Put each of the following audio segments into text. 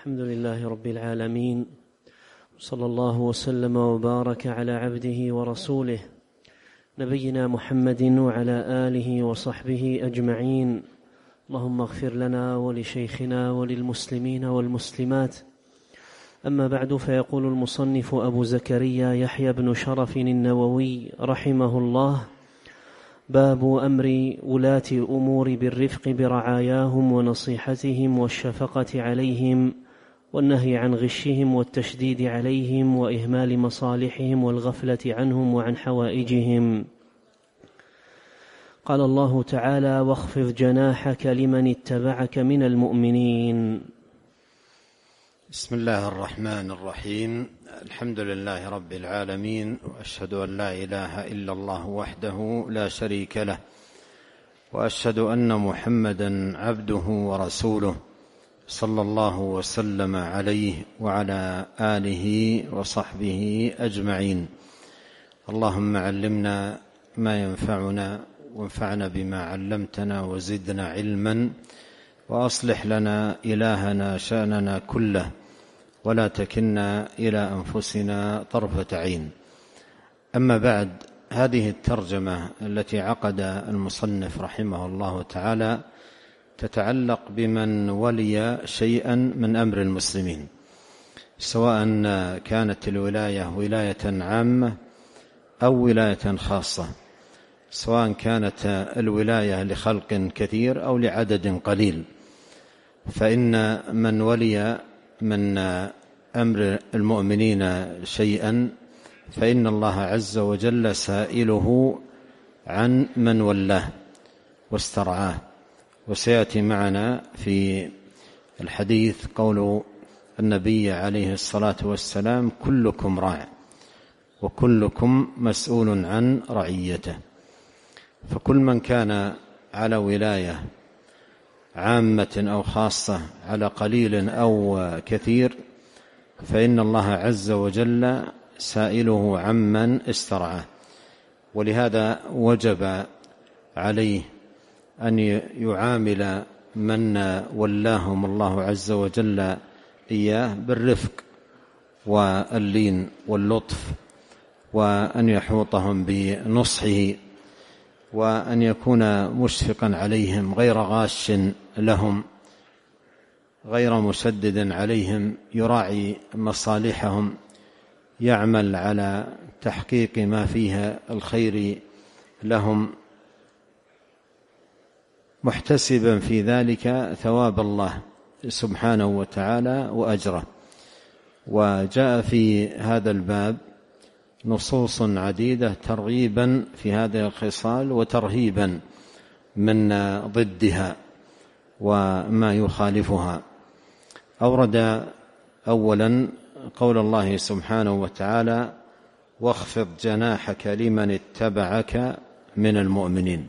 الحمد لله رب العالمين، صلى الله وسلم وبارك على عبده ورسوله نبينا محمد وعلى آله وصحبه أجمعين. اللهم اغفر لنا ولشيخنا وللمسلمين والمسلمات. أما بعد، فيقول المصنف أبو زكريا يحيى بن شرف النووي رحمه الله: باب أمر ولاة الأمور بالرفق برعاياهم ونصيحتهم والشفقة عليهم والنهي عن غشهم والتشديد عليهم وإهمال مصالحهم والغفلة عنهم وعن حوائجهم. قال الله تعالى: واخفض جناحك لمن اتبعك من المؤمنين. بسم الله الرحمن الرحيم. الحمد لله رب العالمين، وأشهد أن لا إله إلا الله وحده لا شريك له، وأشهد أن محمدا عبده ورسوله صلى الله وسلم عليه وعلى آله وصحبه أجمعين. اللهم علمنا ما ينفعنا وانفعنا بما علمتنا وزدنا علما، وأصلح لنا إلهنا شأننا كله، ولا تكلنا إلى أنفسنا طرفة عين. أما بعد، هذه الترجمة التي عقد المصنف رحمه الله تعالى تتعلق بمن ولي شيئا من أمر المسلمين، سواء كانت الولاية ولاية عامة أو ولاية خاصة، سواء كانت الولاية لخلق كثير أو لعدد قليل. فإن من ولي من أمر المؤمنين شيئا فإن الله عز وجل سائله عن من ولاه واسترعاه. وسيأتي معنا في الحديث قول النبي عليه الصلاة والسلام: كلكم راع وكلكم مسؤول عن رعيته. فكل من كان على ولاية عامة أو خاصة، على قليل أو كثير، فإن الله عز وجل سائله عمن استرعاه. ولهذا وجب عليه أن يعامل من ولاهم الله عز وجل إياه بالرفق واللين واللطف، وأن يحوطهم بنصحه، وأن يكون مشفقا عليهم، غير غاش لهم، غير مسدد عليهم، يراعي مصالحهم، يعمل على تحقيق ما فيها الخير لهم، محتسبا في ذلك ثواب الله سبحانه وتعالى وأجره. وجاء في هذا الباب نصوص عديدة ترغيبا في هذه الخصال وترهيبا من ضدها وما يخالفها. أورد أولا قول الله سبحانه وتعالى: واخفض جناحك لمن اتبعك من المؤمنين.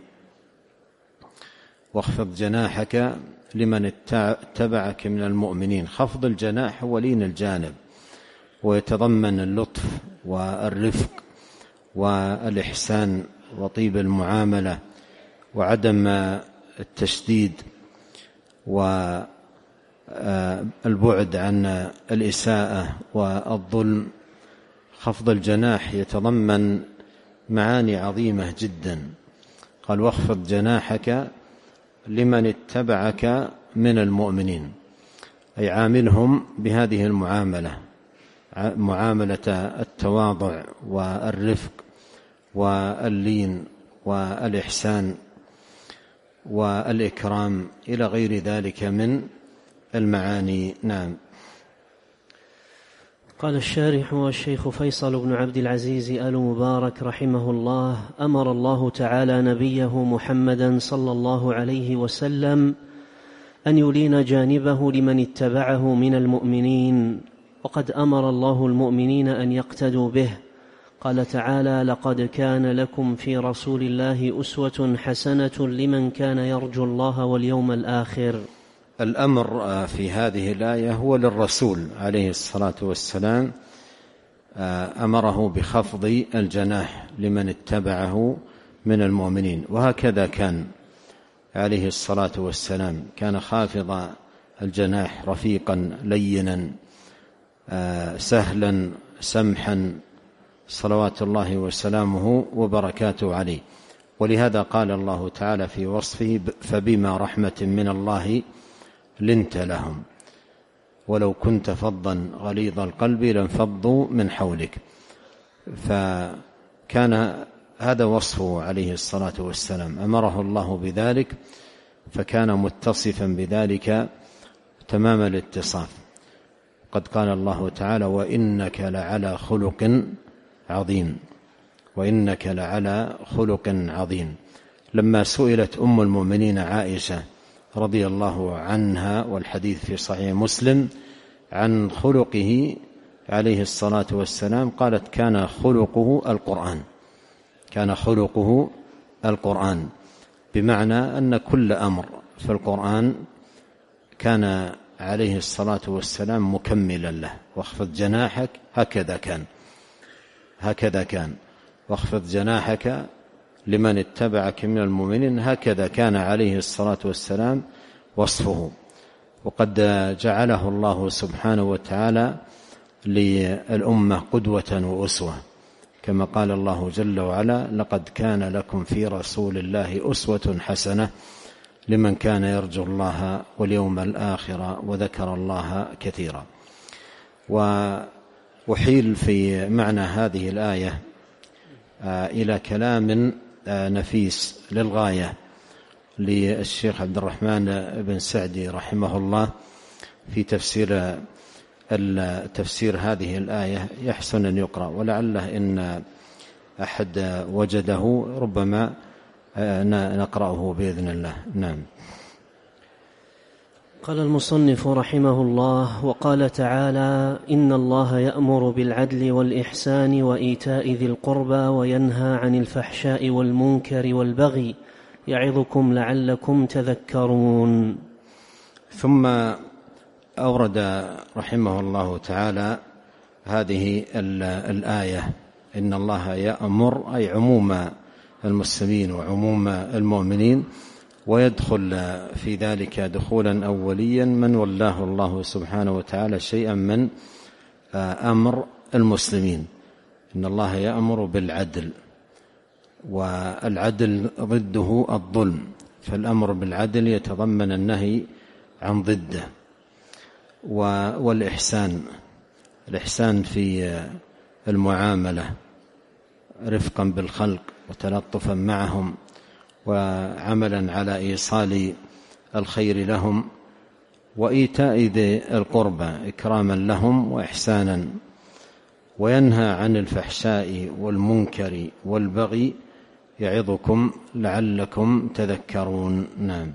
واخفض جناحك لمن اتبعك من المؤمنين. خفض الجناح هو لين الجانب، ويتضمن اللطف والرفق والإحسان وطيب المعاملة وعدم التشديد والبعد عن الإساءة والظلم. خفض الجناح يتضمن معاني عظيمة جدا. قال: واخفض جناحك لمن اتبعك من المؤمنين، أي عاملهم بهذه المعاملة، معاملة التواضع والرفق واللين والإحسان والإكرام إلى غير ذلك من المعاني. نعم. قال الشارح والشيخ فيصل بن عبد العزيز آل مبارك رحمه الله: أمر الله تعالى نبيه محمدا صلى الله عليه وسلم أن يلين جانبه لمن اتبعه من المؤمنين، وقد أمر الله المؤمنين أن يقتدوا به. قال تعالى: لقد كان لكم في رسول الله أسوة حسنة لمن كان يرجو الله واليوم الآخر. الأمر في هذه الآية هو للرسول عليه الصلاة والسلام، أمره بخفض الجناح لمن اتبعه من المؤمنين. وهكذا كان عليه الصلاة والسلام، كان خافض الجناح رفيقا لينا سهلا سمحا صلوات الله وسلامه وبركاته عليه. ولهذا قال الله تعالى في وصفه: فبما رحمة من الله لنت لهم ولو كنت فظا غليظ القلب لانفضوا من حولك. فكان هذا وصفه عليه الصلاة والسلام، أمره الله بذلك فكان متصفا بذلك تمام الاتصاف. قد قال الله تعالى: وإنك لعلى خلق عظيم، وإنك لعلى خلق عظيم. لما سئلت أم المؤمنين عائشة رضي الله عنها، والحديث في صحيح مسلم، عن خلقه عليه الصلاة والسلام، قالت: كان خلقه القرآن، كان خلقه القرآن، بمعنى أن كل أمر في القرآن كان عليه الصلاة والسلام مكملا له. واخفض جناحك، هكذا كان واخفض جناحك لمن اتبعك من المؤمنين، هكذا كان عليه الصلاة والسلام وصفه. وقد جعله الله سبحانه وتعالى للأمة قدوة وأسوة، كما قال الله جل وعلا: لقد كان لكم في رسول الله أسوة حسنة لمن كان يرجو الله واليوم الآخر وذكر الله كثيرا. وأحيل في معنى هذه الآية إلى كلام نفيس للغاية للشيخ عبد الرحمن بن سعدي رحمه الله في تفسير هذه الآية، يحسن أن يقرأ، ولعله إن أحد وجده ربما نقرأه بإذن الله. نعم. قال المصنف رحمه الله: وقال تعالى: إن الله يأمر بالعدل والإحسان وإيتاء ذي القربى وينهى عن الفحشاء والمنكر والبغي يعظكم لعلكم تذكرون. ثم أورد رحمه الله تعالى هذه الآية: إن الله يأمر، أي عموم المسلمين وعموم المؤمنين، ويدخل في ذلك دخولا أوليا من ولاه الله سبحانه وتعالى شيئا من أمر المسلمين. إن الله يأمر بالعدل، والعدل ضده الظلم، فالأمر بالعدل يتضمن النهي عن ضده. والإحسان في المعاملة رفقا بالخلق وتلطفا معهم وعملا على إيصال الخير لهم، وإيتاء ذي القربى إكراما لهم وإحسانا، وينهى عن الفحشاء والمنكر والبغي يعظكم لعلكم تذكرون. نعم.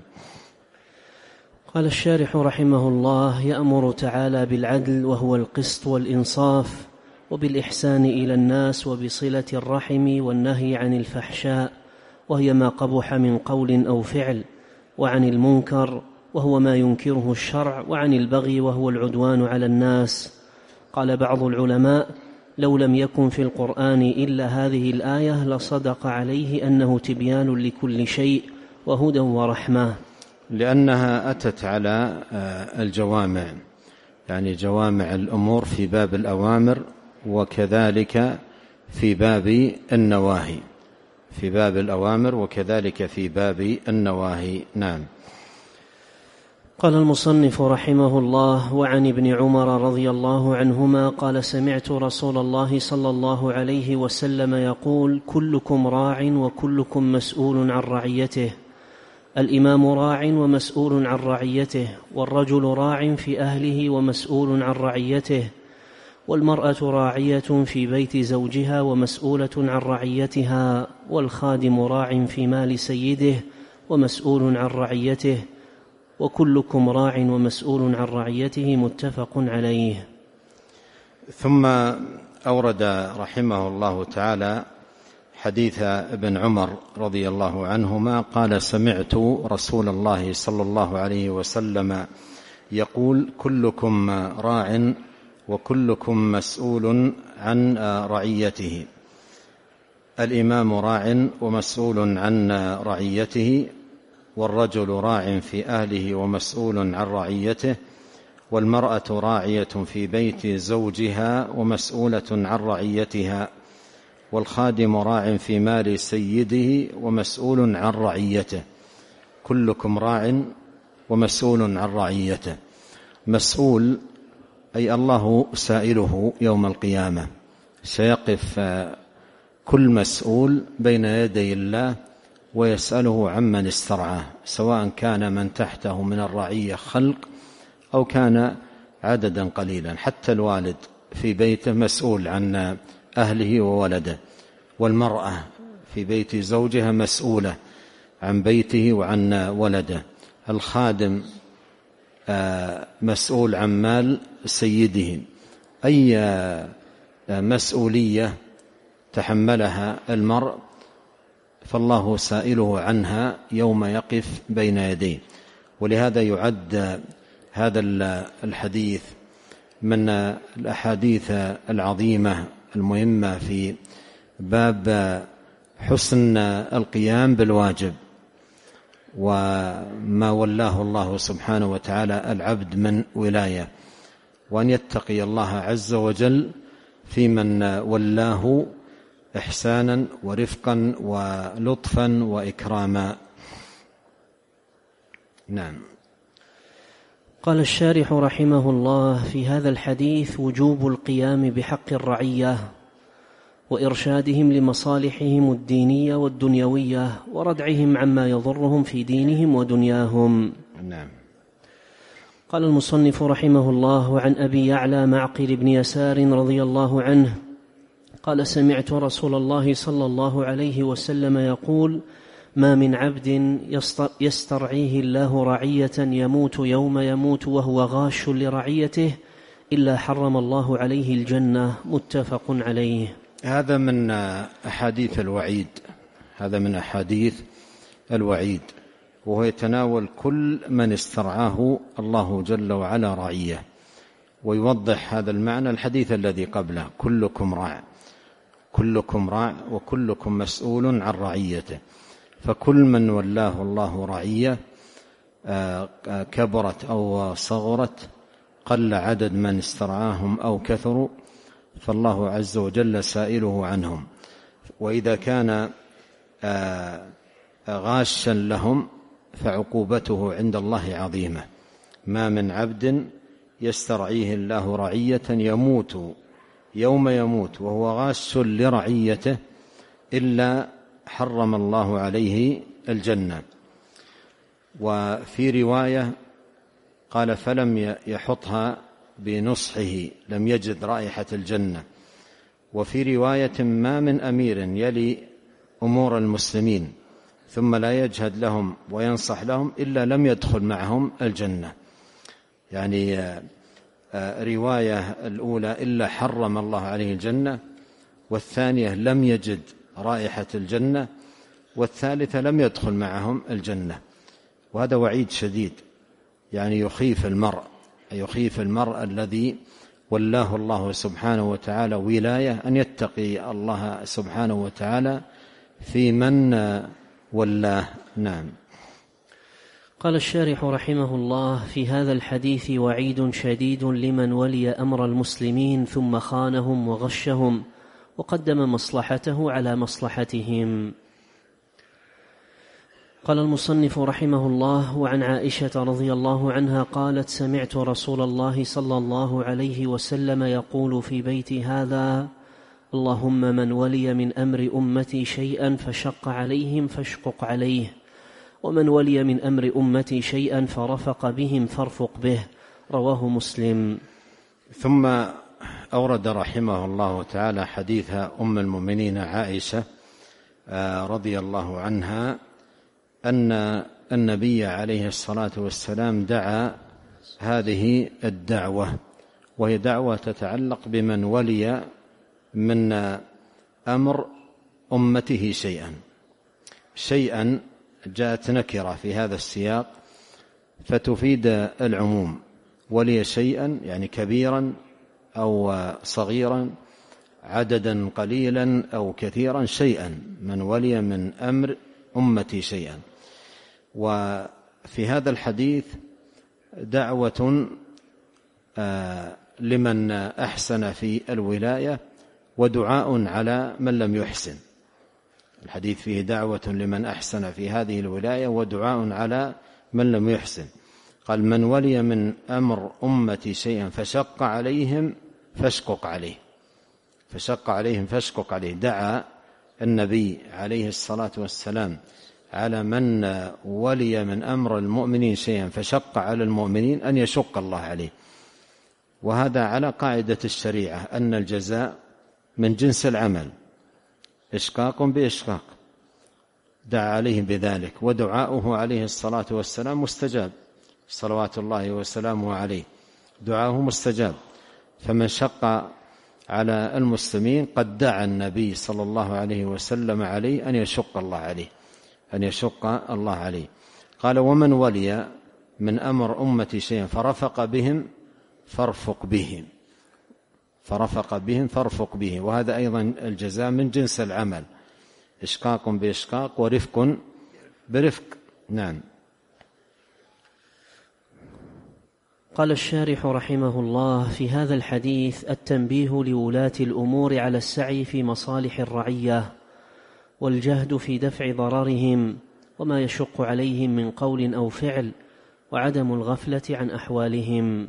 قال الشارح رحمه الله: يأمر تعالى بالعدل وهو القسط والإنصاف، وبالإحسان إلى الناس، وبصلة الرحم، والنهي عن الفحشاء وهي ما قبح من قول أو فعل، وعن المنكر وهو ما ينكره الشرع، وعن البغي وهو العدوان على الناس. قال بعض العلماء: لو لم يكن في القرآن إلا هذه الآية لصدق عليه أنه تبيان لكل شيء وهدى ورحمة، لأنها أتت على الجوامع، يعني جوامع الأمور في باب الأوامر، وكذلك في باب النواهي، في باب الأوامر وكذلك في باب النواهي. نعم. قال المصنف رحمه الله: وعن ابن عمر رضي الله عنهما قال: سمعت رسول الله صلى الله عليه وسلم يقول: كلكم راع وكلكم مسؤول عن رعيته، الإمام راع ومسؤول عن رعيته، والرجل راع في أهله ومسؤول عن رعيته، والمرأة راعية في بيت زوجها ومسؤولة عن رعيتها، والخادم راع في مال سيده ومسؤول عن رعيته، وكلكم راع ومسؤول عن رعيته. متفق عليه. ثم أورد رحمه الله تعالى حديث ابن عمر رضي الله عنهما قال: سمعت رسول الله صلى الله عليه وسلم يقول: كلكم راع وكلكم مسؤول عن رعيته، الإمام راع ومسؤول عن رعيته، والرجل راع في أهله ومسؤول عن رعيته، والمرأة راعية في بيت زوجها ومسؤولة عن رعيتها، والخادم راع في مال سيده ومسؤول عن رعيته، كلكم راع ومسؤول عن رعيته. مسؤول أي الله سائله يوم القيامة، سيقف كل مسؤول بين يدي الله ويسأله عمن استرعاه، سواء كان من تحته من الرعية خلق أو كان عددا قليلا. حتى الوالد في بيته مسؤول عن أهله وولده، والمرأة في بيت زوجها مسؤولة عن بيته وعن ولده، الخادم مسؤول عن مال سيده. أي مسؤولية تحملها المرء فالله سائله عنها يوم يقف بين يديه. ولهذا يعد هذا الحديث من الأحاديث العظيمة المهمة في باب حسن القيام بالواجب وما ولاه الله سبحانه وتعالى العبد من ولاية، وأن يتقي الله عز وجل في من ولاه إحسانا ورفقا ولطفا وإكراما. نعم. قال الشارح رحمه الله: في هذا الحديث وجوب القيام بحق الرعية وإرشادهم لمصالحهم الدينية والدنيوية وردعهم عما يضرهم في دينهم ودنياهم. نعم. قال المصنف رحمه الله: عن أبي يعلى معقل بن يسار رضي الله عنه قال: سمعت رسول الله صلى الله عليه وسلم يقول: ما من عبد يسترعيه الله رعية يموت يوم يموت وهو غاش لرعيته إلا حرم الله عليه الجنة. متفق عليه. هذا من أحاديث الوعيد، هذا من أحاديث الوعيد، وهو يتناول كل من استرعاه الله جل وعلا رعية. ويوضح هذا المعنى الحديث الذي قبله: كلكم راع، كلكم راع وكلكم مسؤول عن رعيته. فكل من ولاه الله رعية كبرت أو صغرت، قل عدد من استرعاهم أو كثروا، فالله عز وجل سائله عنهم. وإذا كان غاشا لهم فعقوبته عند الله عظيمة. ما من عبد يسترعيه الله رعية يموت يوم يموت وهو غاش لرعيته إلا حرم الله عليه الجنة. وفي رواية قال: فلم يحطها بنصحه، لم يجد رائحة الجنة. وفي رواية: ما من أمير يلي أمور المسلمين ثم لا يجهد لهم وينصح لهم إلا لم يدخل معهم الجنة. يعني رواية الأولى إلا حرم الله عليه الجنة، والثانية لم يجد رائحة الجنة، والثالثة لم يدخل معهم الجنة. وهذا وعيد شديد، يعني يخيف المرء الذي ولاه الله سبحانه وتعالى ولاية أن يتقي الله سبحانه وتعالى في من ولاه. نعم. قال الشارح رحمه الله: في هذا الحديث وعيد شديد لمن ولي أمر المسلمين ثم خانهم وغشهم وقدم مصلحته على مصلحتهم. قال المصنف رحمه الله: وعن عائشة رضي الله عنها قالت: سمعت رسول الله صلى الله عليه وسلم يقول في بيتي هذا: اللهم من ولي من أمر أمتي شيئا فشق عليهم فاشقق عليه، ومن ولي من أمر أمتي شيئا فرفق بهم فارفق به. رواه مسلم. ثم أورد رحمه الله تعالى حديث أم المؤمنين عائشة رضي الله عنها أن النبي عليه الصلاة والسلام دعا هذه الدعوة، وهي دعوة تتعلق بمن ولي من أمر أمته شيئا جاءت نكرة في هذا السياق فتفيد العموم. ولي شيئا يعني كبيرا أو صغيرا، عددا قليلا أو كثيرا، شيئا، من ولي من أمر أمتي شيئا. وفي هذا الحديث دعوة لمن أحسن في الولاية ودعاء على من لم يحسن. الحديث فيه دعوة لمن أحسن في هذه الولاية ودعاء على من لم يحسن. قال: من ولي من أمر أمتي شيئا فشق عليهم فاشقق عليه. فشق عليهم فاشقق عليه. دعا النبي عليه الصلاة والسلام على من ولي من أمر المؤمنين شيئا فشق على المؤمنين أن يشق الله عليه. وهذا على قاعدة الشريعة أن الجزاء من جنس العمل، إشقاق بإشقاق. دعا عليهم بذلك، ودعاؤه عليه الصلاة والسلام مستجاب، صلوات الله وسلامه عليه، دعاؤه مستجاب. فمن شق على المسلمين قد دعا النبي صلى الله عليه وسلم عليه أن يشق الله عليه، أن يشق الله عليه. قال: ومن ولي من أمر أمتي شيئا فرفق بهم فارفق بهم. فرفق بهم فارفق به. وهذا أيضا الجزاء من جنس العمل، إشقاق بإشقاق ورفق برفق. نعم. قال الشارح رحمه الله: في هذا الحديث التنبيه لولاة الأمور على السعي في مصالح الرعية والجهد في دفع ضررهم وما يشق عليهم من قول أو فعل، وعدم الغفلة عن أحوالهم.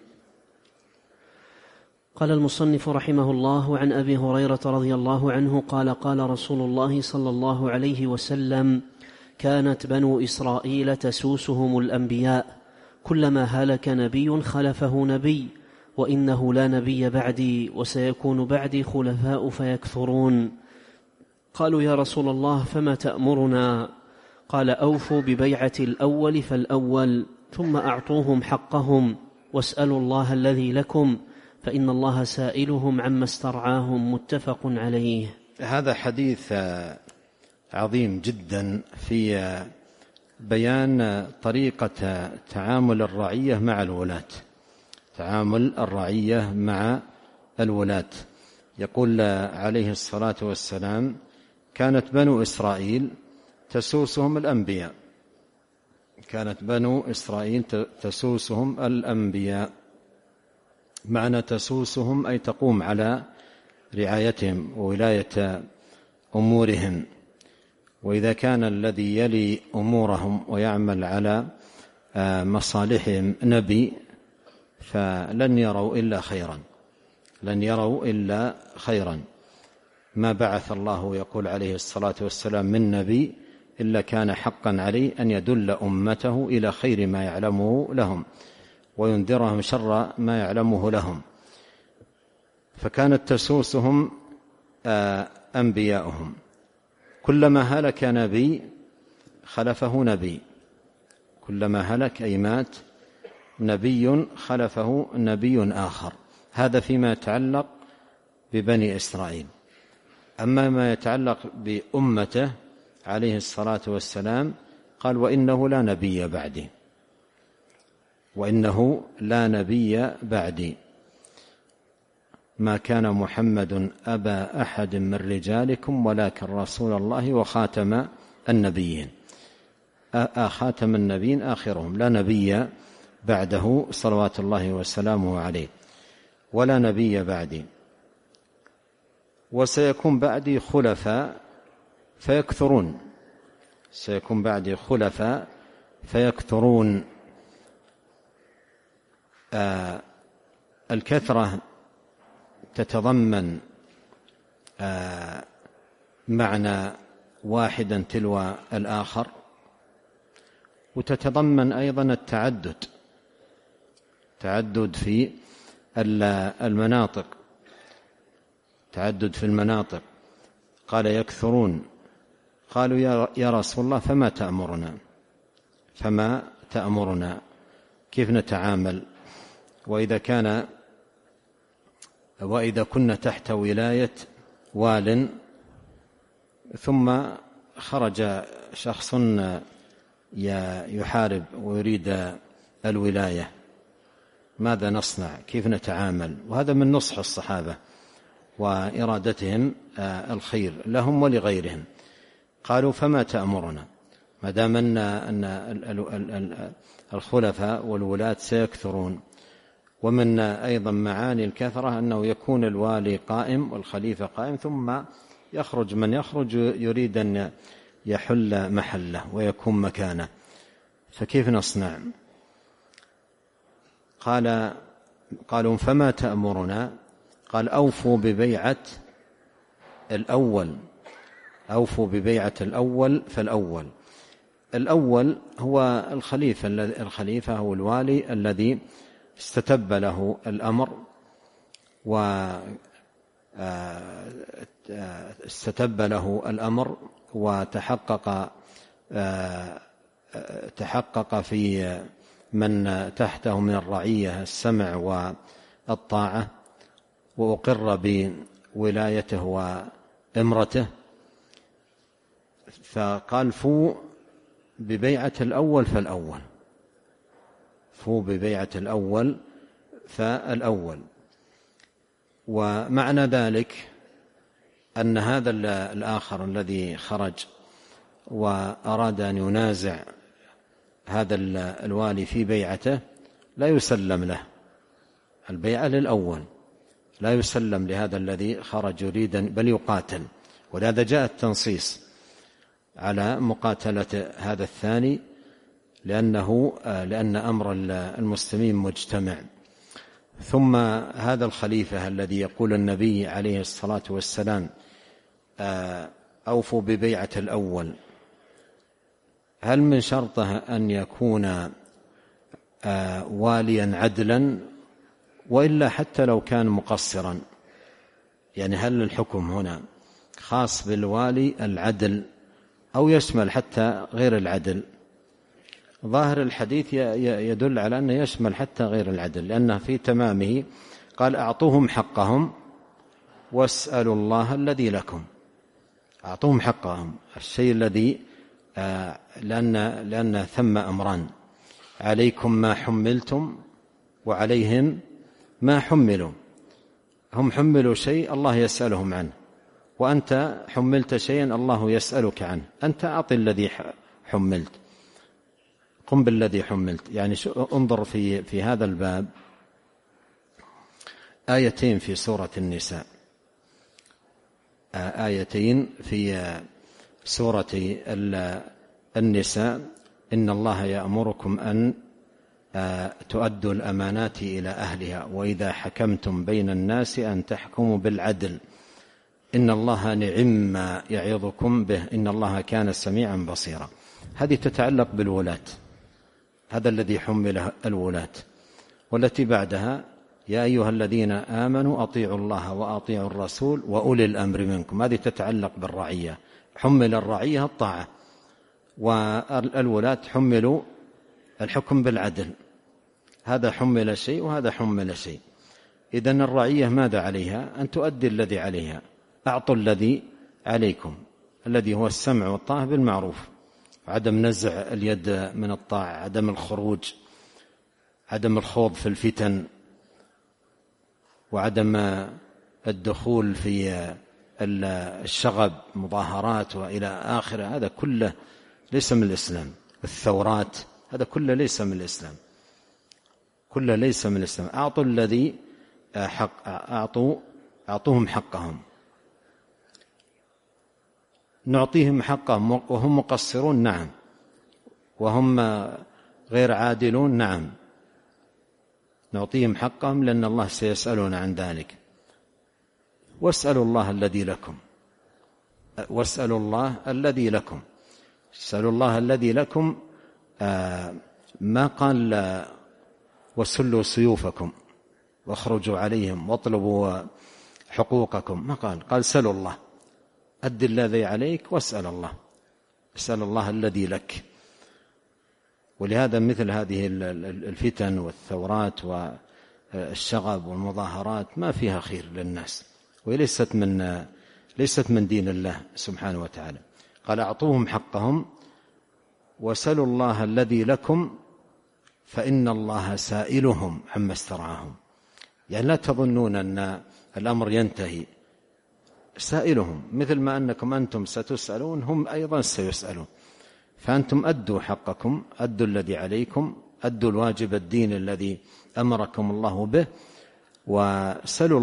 قال المصنف رحمه الله: عن أبي هريرة رضي الله عنه قال: قال رسول الله صلى الله عليه وسلم: كانت بنو إسرائيل تسوسهم الأنبياء، كلما هلك نبي خلفه نبي، وإنه لا نبي بعدي، وسيكون بعدي خلفاء فيكثرون. قالوا: يا رسول الله فما تأمرنا؟ قال: أوفوا ببيعة الأول فالأول، ثم أعطوهم حقهم، واسألوا الله الذي لكم، فإن الله سائلهم عما استرعاهم. متفق عليه. هذا حديث عظيم جدا في بيان طريقة تعامل الرعية مع الولاة، تعامل الرعية مع الولاة. يقول عليه الصلاة والسلام: كانت بنو إسرائيل تسوسهم الأنبياء. كانت بنو إسرائيل تسوسهم الأنبياء. معنى تسوسهم أي تقوم على رعايتهم وولاية أمورهم. وإذا كان الذي يلي أمورهم ويعمل على مصالحهم نبي فلن يروا إلا خيرا، لن يروا إلا خيرا. ما بعث الله، يقول عليه الصلاة والسلام، من نبي إلا كان حقا عليه أن يدل أمته إلى خير ما يعلمه لهم وينذرهم شر ما يعلمه لهم. فكانت تسوسهم أنبياؤهم، كلما هلك نبي خلفه نبي. كلما هلك أي مات نبي خلفه نبي آخر. هذا فيما يتعلق ببني إسرائيل. أما ما يتعلق بأمته عليه الصلاة والسلام قال: وإنه لا نبي بعدي، وإنه لا نبي بعدي. ما كان محمد أبا أحد من رجالكم ولكن رسول الله وخاتم النبيين. خاتم النبيين آخرهم، لا نبي بعده صلوات الله وسلامه عليه، ولا نبي بعدي. وسيكون بعدي خلفاء فيكثرون. سيكون بعدي خلفاء فيكثرون. الكثرة تتضمن معنى واحدا تلو الآخر، وتتضمن أيضا التعدد، تعدد في المناطق، تعدد في المناطق. قال: يكثرون. قالوا: يا رسول الله فما تأمرنا؟ فما تأمرنا؟ كيف نتعامل؟ وإذا كنا تحت ولاية وال ثم خرج شخص يحارب ويريد الولاية، ماذا نصنع؟ كيف نتعامل؟ وهذا من نصح الصحابة وإرادتهم الخير لهم ولغيرهم. قالوا: فما تأمرنا؟ ما دام أن الخلفاء والولاة سيكثرون. ومن أيضا معاني الكثرة أنه يكون الوالي قائم والخليفة قائم، ثم يخرج من يخرج يريد أن يحل محله ويكون مكانه، فكيف نصنع؟ قالوا فما تأمرنا؟ قال أوفوا ببيعة الأول، أوفوا ببيعة الأول فالأول. الأول هو الخليفة هو الوالي الذي استتب له الأمر واستتب له الأمر وتحقق في من تحته من الرعية السمع والطاعة، وأقر بولايته وإمرته. فقال فو ببيعة الأول فالأول، فو ببيعة الأول فالأول. ومعنى ذلك أن هذا الآخر الذي خرج وأراد أن ينازع هذا الوالي في بيعته لا يسلم له، البيعة للأول، لا يسلم لهذا الذي خرج يريد بل يقاتل. ولهذا جاء التنصيص على مقاتلة هذا الثاني، لأن أمر المسلمين مجتمع. ثم هذا الخليفة الذي يقول النبي عليه الصلاة والسلام أوفوا ببيعة الأول، هل من شرطه أن يكون واليا عدلا؟ وإلا حتى لو كان مقصرا، يعني هل الحكم هنا خاص بالوالي العدل أو يشمل حتى غير العدل؟ ظاهر الحديث يدل على أنه يشمل حتى غير العدل، لأنه في تمامه قال أعطوهم حقهم واسألوا الله الذي لكم. أعطوهم حقهم، الشيء الذي لأن ثم أمران، عليكم ما حملتم وعليهم ما حملوا. هم حملوا شيء الله يسألهم عنه، وأنت حملت شيئا الله يسألك عنه. أنت أعطي الذي حملت، قم بالذي حملت. يعني انظر في هذا الباب آيتين في سورة النساء، آيتين في سورة النساء: إن الله يأمركم أن تؤدوا الأمانات إلى أهلها وإذا حكمتم بين الناس أن تحكموا بالعدل إن الله نعم يعظكم به إن الله كان سميعا بصيرا. هذه تتعلق بالولاة، هذا الذي حمله الولاة. والتي بعدها: يا أيها الذين آمنوا أطيعوا الله وأطيعوا الرسول وأولي الأمر منكم. هذه تتعلق بالرعية، حمل الرعية الطاعة، والولاة حملوا الحكم بالعدل. هذا حمل شيء وهذا حمل شيء. إذن الرعية ماذا عليها؟ أن تؤدي الذي عليها. أعطوا الذي عليكم، الذي هو السمع والطاعة بالمعروف، عدم نزع اليد من الطاعة، عدم الخروج، عدم الخوض في الفتن، وعدم الدخول في الشغب، مظاهرات وإلى آخره. هذا كله ليس من الإسلام. الثورات، هذا كله ليس من الإسلام، كله ليس من الإسلام. أعطوا الذي حق، أعطوهم حقهم. نعطيهم حقهم وهم مقصرون؟ نعم. وهم غير عادلون؟ نعم. نعطيهم حقهم لأن الله سيسألون عن ذلك. واسألوا الله الذي لكم، واسألوا الله الذي لكم. اسألوا الله الذي لكم. ما قال وسلوا سيوفكم واخرجوا عليهم واطلبوا حقوقكم، ما قال سلوا الله، أد الذي عليك واسأل الله، اسأل الله الذي لك. ولهذا مثل هذه الفتن والثورات والشغب والمظاهرات ما فيها خير للناس، وليست من دين الله سبحانه وتعالى. قال أعطوهم حقهم وسلوا الله الذي لكم فإن الله سائلهم عما استرعاهم. يعني لا تظنون أن الأمر ينتهي، سائلهم مثل ما أنكم أنتم ستسألون هم أيضا سيسألون. فأنتم أدوا حقكم، أدوا الذي عليكم، أدوا الواجب الدين الذي أمركم الله به، وسلوا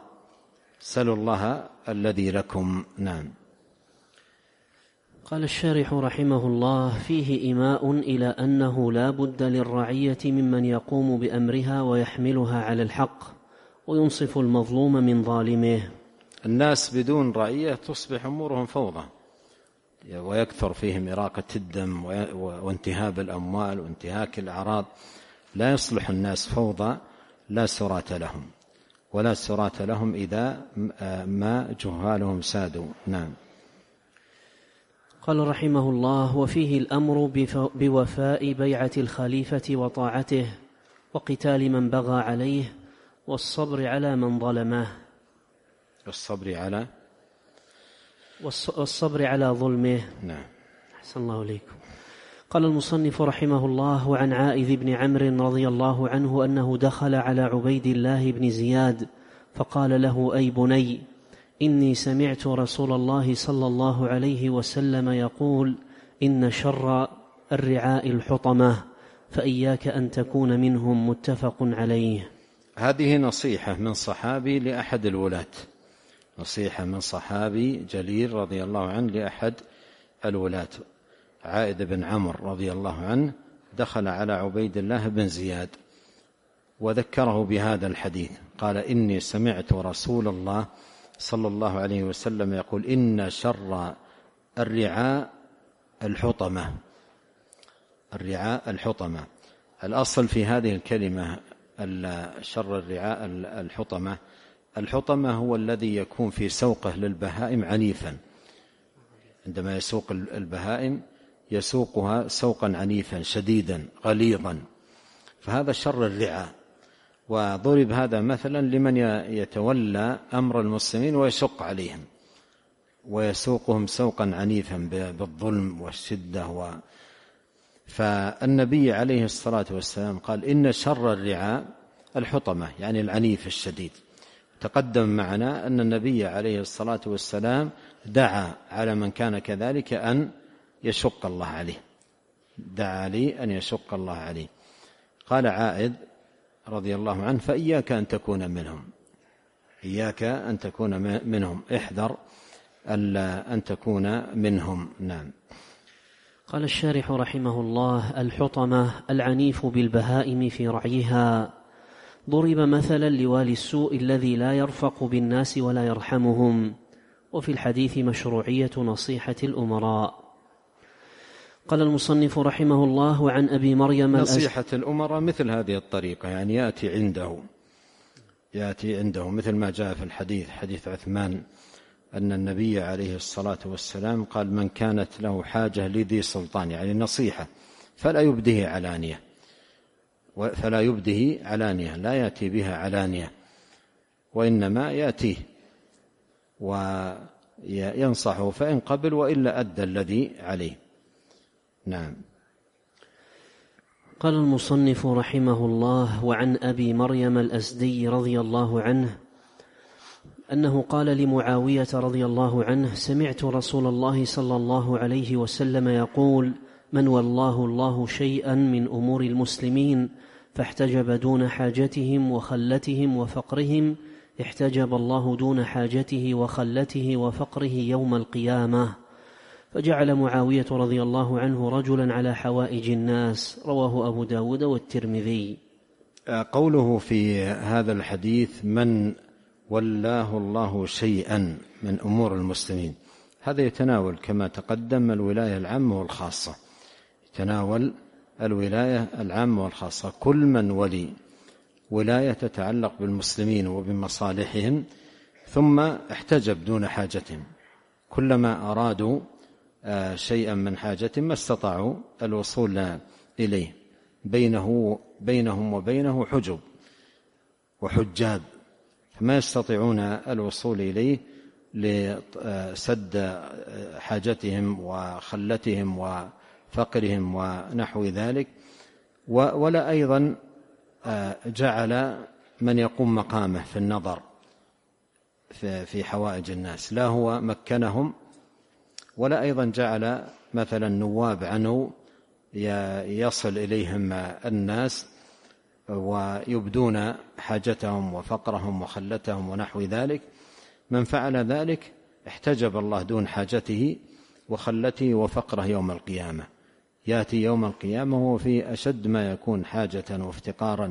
الله الذي لكم. نعم. قال الشارح رحمه الله: فيه إيماء إلى أنه لا بد للرعية ممن يقوم بأمرها ويحملها على الحق وينصف المظلوم من ظالمه. الناس بدون رعية تصبح أمورهم فوضى، ويكثر فيهم إراقة الدم وانتهاب الأموال وانتهاك الأعراض. لا يصلح الناس فوضى لا سرات لهم إذا ما جهالهم سادوا. نعم. قال رحمه الله: وفيه الأمر بوفاء بيعة الخليفة وطاعته وقتال من بغى عليه والصبر على من ظلمه. والصبر على ظلمه. نعم. أحسن الله إليكم. قال المصنف رحمه الله: وعن عائذ بن عمرو رضي الله عنه أنه دخل على عبيد الله بن زياد فقال له: أي بني، إني سمعت رسول الله صلى الله عليه وسلم يقول: إن شر الرعاء الحطمة، فإياك أن تكون منهم. متفق عليه. هذه نصيحة من صحابي لأحد الولاة، نصيحة من صحابي جليل رضي الله عنه لأحد الولاة. عائذ بن عمرو رضي الله عنه دخل على عبيد الله بن زياد وذكره بهذا الحديث، قال: إني سمعت رسول الله صلى الله عليه وسلم يقول: إن شر الرعاء الحطمة. الأصل في هذه الكلمة شر الرعاء الحطمة هو الذي يكون في سوقه للبهائم عنيفا، عندما يسوق البهائم يسوقها سوقا عنيفا شديدا غليظا، فهذا شر الرعاء. وضرب هذا مثلا لمن يتولى أمر المسلمين ويشق عليهم ويسوقهم سوقا عنيفا بالظلم والشدة. فالنبي عليه الصلاة والسلام قال: إن شر الرعاء الحطمة، يعني العنيف الشديد. تقدم معنا أن النبي عليه الصلاة والسلام دعا على من كان كذلك أن يشق الله عليه، دعا لي أن يشق الله عليه. قال عائذ رضي الله عنه: فإياك أن تكون منهم، إياك أن تكون منهم، احذر أن تكون منهم. نعم. قال الشارح رحمه الله: الحطمة العنيف بالبهائم في رعيها. ضرب مثلا لوالي السوء الذي لا يرفق بالناس ولا يرحمهم. وفي الحديث مشروعية نصيحة الأمراء. قال المصنف رحمه الله: عن أبي مريم نصيحة الأمراء مثل هذه الطريقة، يعني يأتي عنده مثل ما جاء في الحديث، حديث عثمان، أن النبي عليه الصلاة والسلام قال: من كانت له حاجة لذي سلطان، يعني نصيحة، فلا يبده علانية، لا يأتي بها علانية، وإنما يأتيه وينصحه، فإن قبل وإلا أدى الذي عليه. نعم. قال المصنف رحمه الله: وعن أبي مريم الأسدي رضي الله عنه أنه قال لمعاوية رضي الله عنه: سمعت رسول الله صلى الله عليه وسلم يقول: من والله الله شيئا من أمور المسلمين فاحتجب دون حاجتهم وخلتهم وفقرهم، احتجب الله دون حاجته وخلته وفقره يوم القيامة. فجعل معاوية رضي الله عنه رجلا على حوائج الناس. رواه أبو داود والترمذي. قوله في هذا الحديث: من والله الله شيئا من أمور المسلمين، هذا يتناول كما تقدم الولاية العامة والخاصة، يتناول الولاية العامة والخاصة. كل من ولي ولاية تتعلق بالمسلمين وبمصالحهم ثم احتجب دون حاجتهم، كلما أرادوا شيئا من حاجتهم ما استطاعوا الوصول إليه، بينهم وبينه حجب وحجاب، فما يستطيعون الوصول إليه لسد حاجتهم وخلتهم وفقرهم ونحو ذلك. ولا أيضا جعل من يقوم مقامه في النظر في حوائج الناس، لا هو مكنهم ولا أيضا جعل مثلا نواب عنه يصل إليهم الناس ويبدون حاجتهم وفقرهم وخلتهم ونحو ذلك. من فعل ذلك احتجب الله دون حاجته وخلته وفقره يوم القيامة، يأتي يوم القيامة وهو في أشد ما يكون حاجة وافتقارا،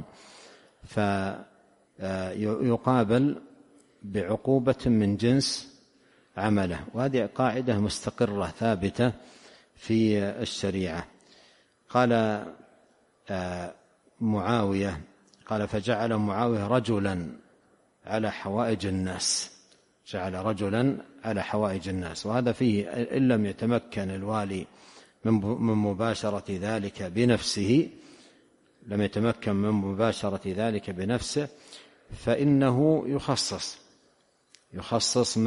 فيقابل بعقوبة من جنس عمله. وهذه قاعدة مستقرة ثابتة في الشريعة. قال معاوية قال فجعل معاوية رجلا على حوائج الناس، جعل رجلا على حوائج الناس. وهذا فيه إن لم يتمكن الوالي من مباشرة ذلك بنفسه، لم يتمكن من مباشرة ذلك بنفسه، فإنه يخصص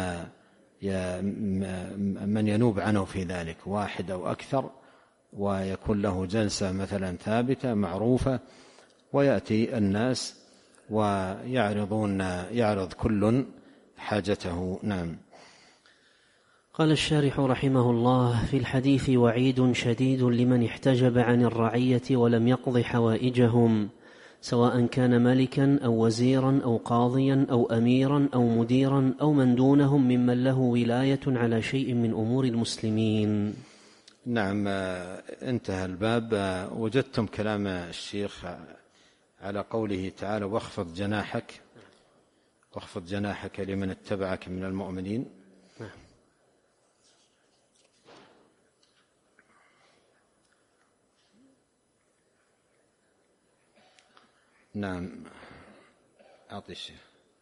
من ينوب عنه في ذلك، واحد أو أكثر، ويكون له جلسة مثلا ثابتة معروفة، ويأتي الناس يعرض كل حاجته. نعم. قال الشارح رحمه الله: في الحديث وعيد شديد لمن احتجب عن الرعية ولم يقض حوائجهم، سواء كان ملكا أو وزيرا أو قاضيا أو أميرا أو مديرا أو من دونهم ممن له ولاية على شيء من أمور المسلمين. نعم. انتهى الباب. وجدتم كلام الشيخ على قوله تعالى: واخفض جناحك لمن اتبعك من المؤمنين. نعم. أعطي الشيخ.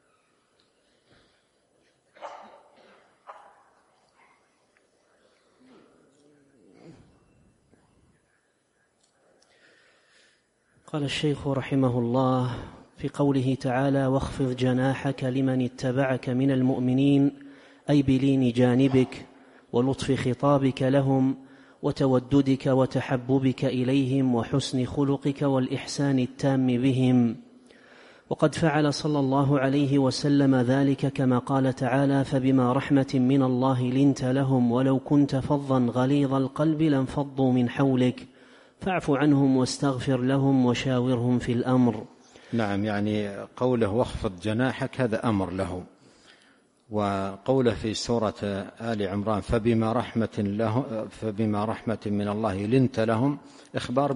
قال الشيخ رحمه الله في قوله تعالى: واخفض جناحك لمن اتبعك من المؤمنين، أي بلين جانبك ولطف خطابك لهم وتوددك وتحببك إليهم وحسن خلقك والإحسان التام بهم. وقد فعل صلى الله عليه وسلم ذلك كما قال تعالى: فبما رحمة من الله لنت لهم ولو كنت فظا غليظ القلب لانفضوا من حولك فاعف عنهم واستغفر لهم وشاورهم في الأمر. نعم. يعني قوله واخفض جناحك هذا أمر له، وقوله في سورة آل عمران فبما رحمة من الله لنت لهم إخبار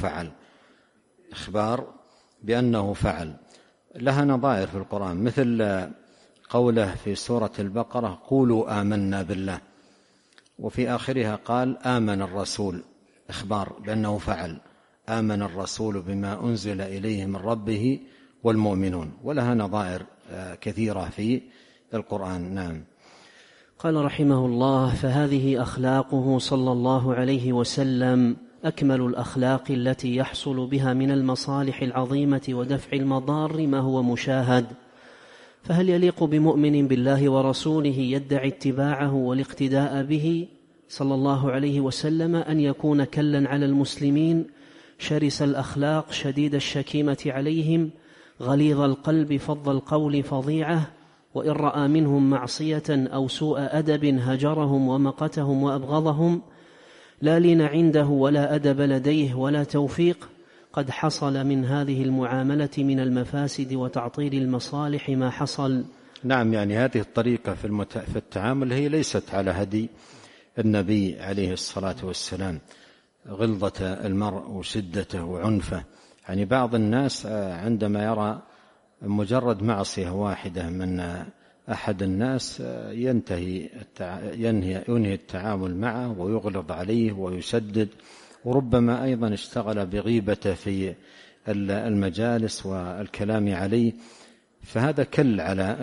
بأنه فعل. لها نظائر في القرآن، مثل قوله في سورة البقرة: قولوا آمنا بالله، وفي آخرها قال آمن الرسول، إخبار بأنه فعل، آمن الرسول بما أنزل إليه من ربه والمؤمنون. ولها نظائر كثيرة في القرآن. نعم. قال رحمه الله: فهذه أخلاقه صلى الله عليه وسلم أكمل الأخلاق التي يحصل بها من المصالح العظيمة ودفع المضار ما هو مشاهد. فهل يليق بمؤمن بالله ورسوله يدعي اتباعه والاقتداء به صلى الله عليه وسلم أن يكون كلا على المسلمين، شرس الأخلاق، شديد الشكيمة عليهم، غليظ القلب، فظ القول، فظيعة، وإن رأى منهم معصية أو سوء أدب هجرهم ومقتهم وأبغضهم، لا لين عنده ولا أدب لديه ولا توفيق؟ قد حصل من هذه المعاملة من المفاسد وتعطيل المصالح ما حصل. نعم. يعني هذه الطريقة في التعامل هي ليست على هدي النبي عليه الصلاة والسلام، غلظة المرء وشدته وعنفه. يعني بعض الناس عندما يرى مجرد معصية واحدة من أحد الناس ينهي التعامل معه ويغلظ عليه ويشدد، وربما أيضا اشتغل بغيبته في المجالس والكلام عليه، فهذا كل على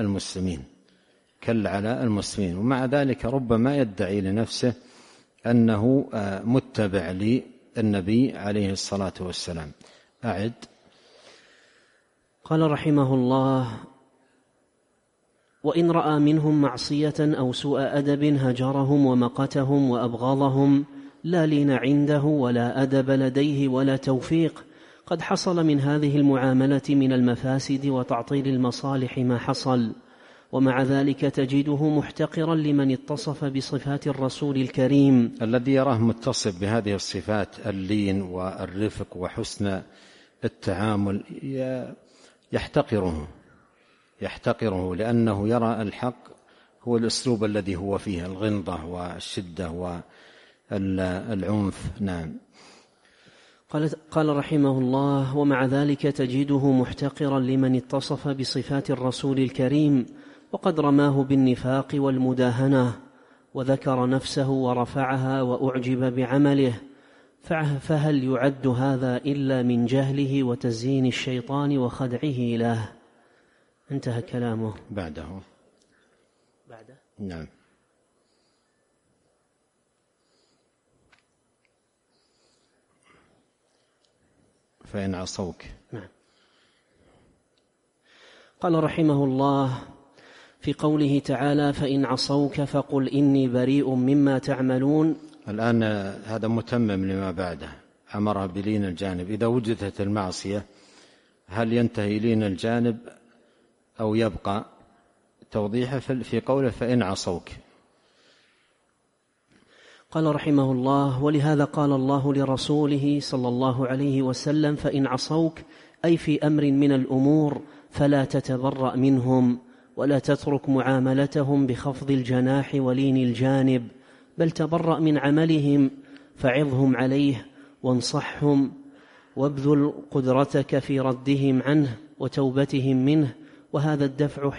المسلمين. ومع ذلك ربما يدعي لنفسه أنه متبع للنبي عليه الصلاة والسلام. أعد. قال رحمه الله: وإن رأى منهم معصية أو سوء أدب هجرهم ومقتهم وأبغضهم، لا لين عنده ولا أدب لديه ولا توفيق. قد حصل من هذه المعاملة من المفاسد وتعطيل المصالح ما حصل. ومع ذلك تجده محتقرا لمن اتصف بصفات الرسول الكريم. الذي يراه متصف بهذه الصفات اللين والرفق وحسن التعامل يحتقره لأنه يرى الحق هو الأسلوب الذي هو فيه الغلظة والشدة والعنف. نعم. قال رحمه الله: ومع ذلك تجده محتقرا لمن اتصف بصفات الرسول الكريم، وقد رماه بالنفاق والمداهنة، وذكر نفسه ورفعها وأعجب بعمله، فهل يعد هذا إلا من جهله وتزيين الشيطان وخدعه له؟ انتهى كلامه. بعده نعم. فإن عصوك. نعم. قال رحمه الله في قوله تعالى: فإن عصوك فقل إني بريء مما تعملون. الآن هذا متمم لما بعده، أمره بلين الجانب. إذا وجدت المعصية هل ينتهي لين الجانب أو يبقى؟ توضيحه في قوله فإن عصوك. قال رحمه الله: ولهذا قال الله لرسوله صلى الله عليه وسلم: فإن عصوك، أي في أمر من الأمور، فلا تتبرأ منهم، ولا تترك معاملتهم بخفض الجناح ولين الجانب، بل تبرأ من عملهم، فعظهم عليه وانصحهم، وابذل قدرتك في ردهم عنه وتوبتهم منه. وهذا الدفع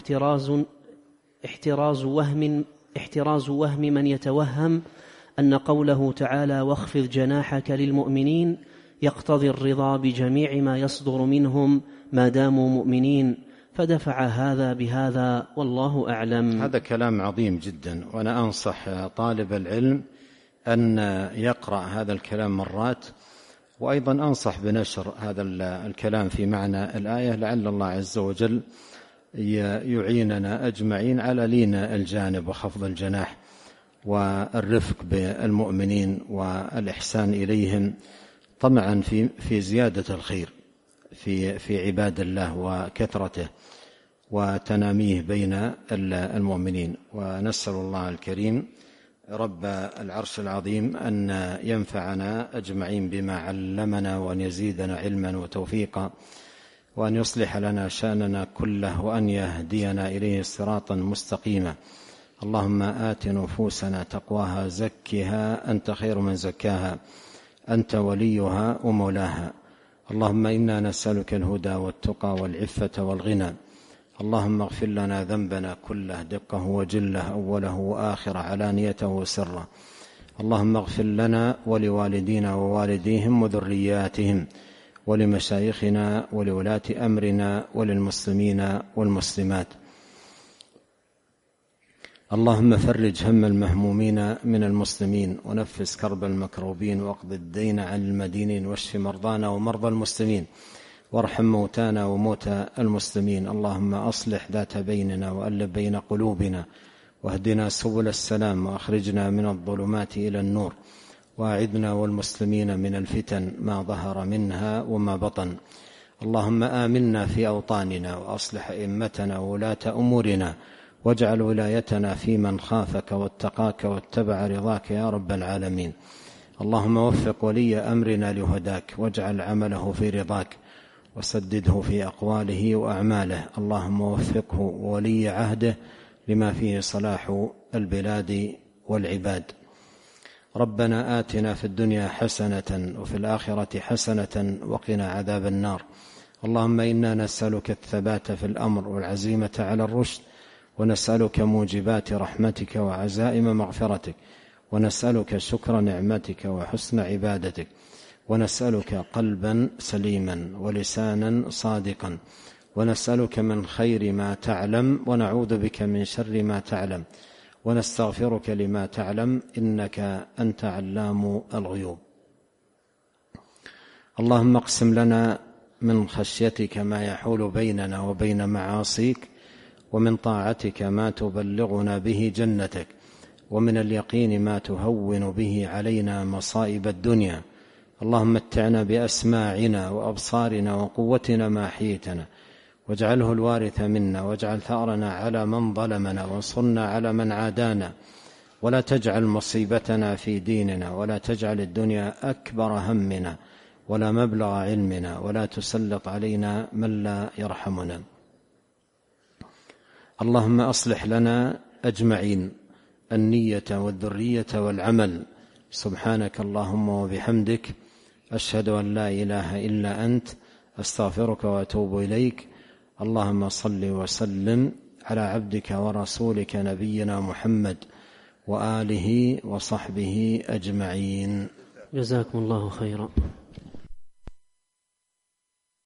احتراز وهم من يتوهم أن قوله تعالى: واخفض جناحك للمؤمنين، يقتضي الرضا بجميع ما يصدر منهم ما داموا مؤمنين، فدفع هذا بهذا، والله أعلم. هذا كلام عظيم جدا، وأنا أنصح طالب العلم أن يقرأ هذا الكلام مرات، وأيضا أنصح بنشر هذا الكلام في معنى الآية، لعل الله عز وجل يعيننا أجمعين على لين الجانب وخفض الجناح والرفق بالمؤمنين والإحسان إليهم، طمعا في زيادة الخير في عباد الله وكثرته وتناميه بين المؤمنين. ونسأل الله الكريم رب العرش العظيم أن ينفعنا أجمعين بما علمنا، وأن يزيدنا علما وتوفيقا، وأن يصلح لنا شأننا كله، وأن يهدينا إليه صراطا مستقيما. اللهم آت نفوسنا تقواها، زكها أنت خير من زكاها، أنت وليها ومولاها. اللهم إنا نسألك الهدى والتقى والعفة والغنى. اللهم اغفر لنا ذنبنا كله، دقه وجله، أوله وآخره، علانيته وسره. اللهم اغفر لنا ولوالدينا ووالديهم وذرياتهم، ولمشايخنا ولولاة أمرنا، وللمسلمين والمسلمات. اللهم فرج هم المهمومين من المسلمين، ونفس كرب المكروبين، واقض الدين عن المدينين، واشف مرضانا ومرضى المسلمين، وارحم موتانا وموتى المسلمين. اللهم أصلح ذات بيننا، وألف بين قلوبنا، واهدنا سبل السلام، وأخرجنا من الظلمات إلى النور، وأعذنا والمسلمين من الفتن ما ظهر منها وما بطن. اللهم آمنا في أوطاننا، وأصلح أئمتنا وولاة أمورنا، واجعل ولايتنا في من خافك واتقاك واتبع رضاك يا رب العالمين. اللهم وفق ولي أمرنا لهداك، واجعل عمله في رضاك، وسدده في أقواله وأعماله. اللهم وفقه وولي عهده لما فيه صلاح البلاد والعباد. ربنا آتنا في الدنيا حسنة، وفي الآخرة حسنة، وقنا عذاب النار. اللهم إنا نسألك الثبات في الأمر والعزيمة على الرشد، ونسألك موجبات رحمتك وعزائم مغفرتك، ونسألك شكر نعمتك وحسن عبادتك، ونسألك قلبا سليما ولسانا صادقا، ونسألك من خير ما تعلم، ونعوذ بك من شر ما تعلم، ونستغفرك لما تعلم، إنك أنت علام الغيوب. اللهم اقسم لنا من خشيتك ما يحول بيننا وبين معاصيك، ومن طاعتك ما تبلغنا به جنتك، ومن اليقين ما تهون به علينا مصائب الدنيا. اللهم متعنا بأسماعنا وأبصارنا وقوتنا ما أحييتنا، واجعله الوارث منا، واجعل ثأرنا على من ظلمنا، وانصرنا على من عادانا، ولا تجعل مصيبتنا في ديننا، ولا تجعل الدنيا أكبر همنا ولا مبلغ علمنا، ولا تسلط علينا من لا يرحمنا. اللهم أصلح لنا أجمعين النية والذرية والعمل. سبحانك اللهم وبحمدك، أشهد أن لا إله إلا أنت، أستغفرك وأتوب إليك. اللهم صل وسلم على عبدك ورسولك نبينا محمد وآله وصحبه أجمعين. جزاكم الله خيرا.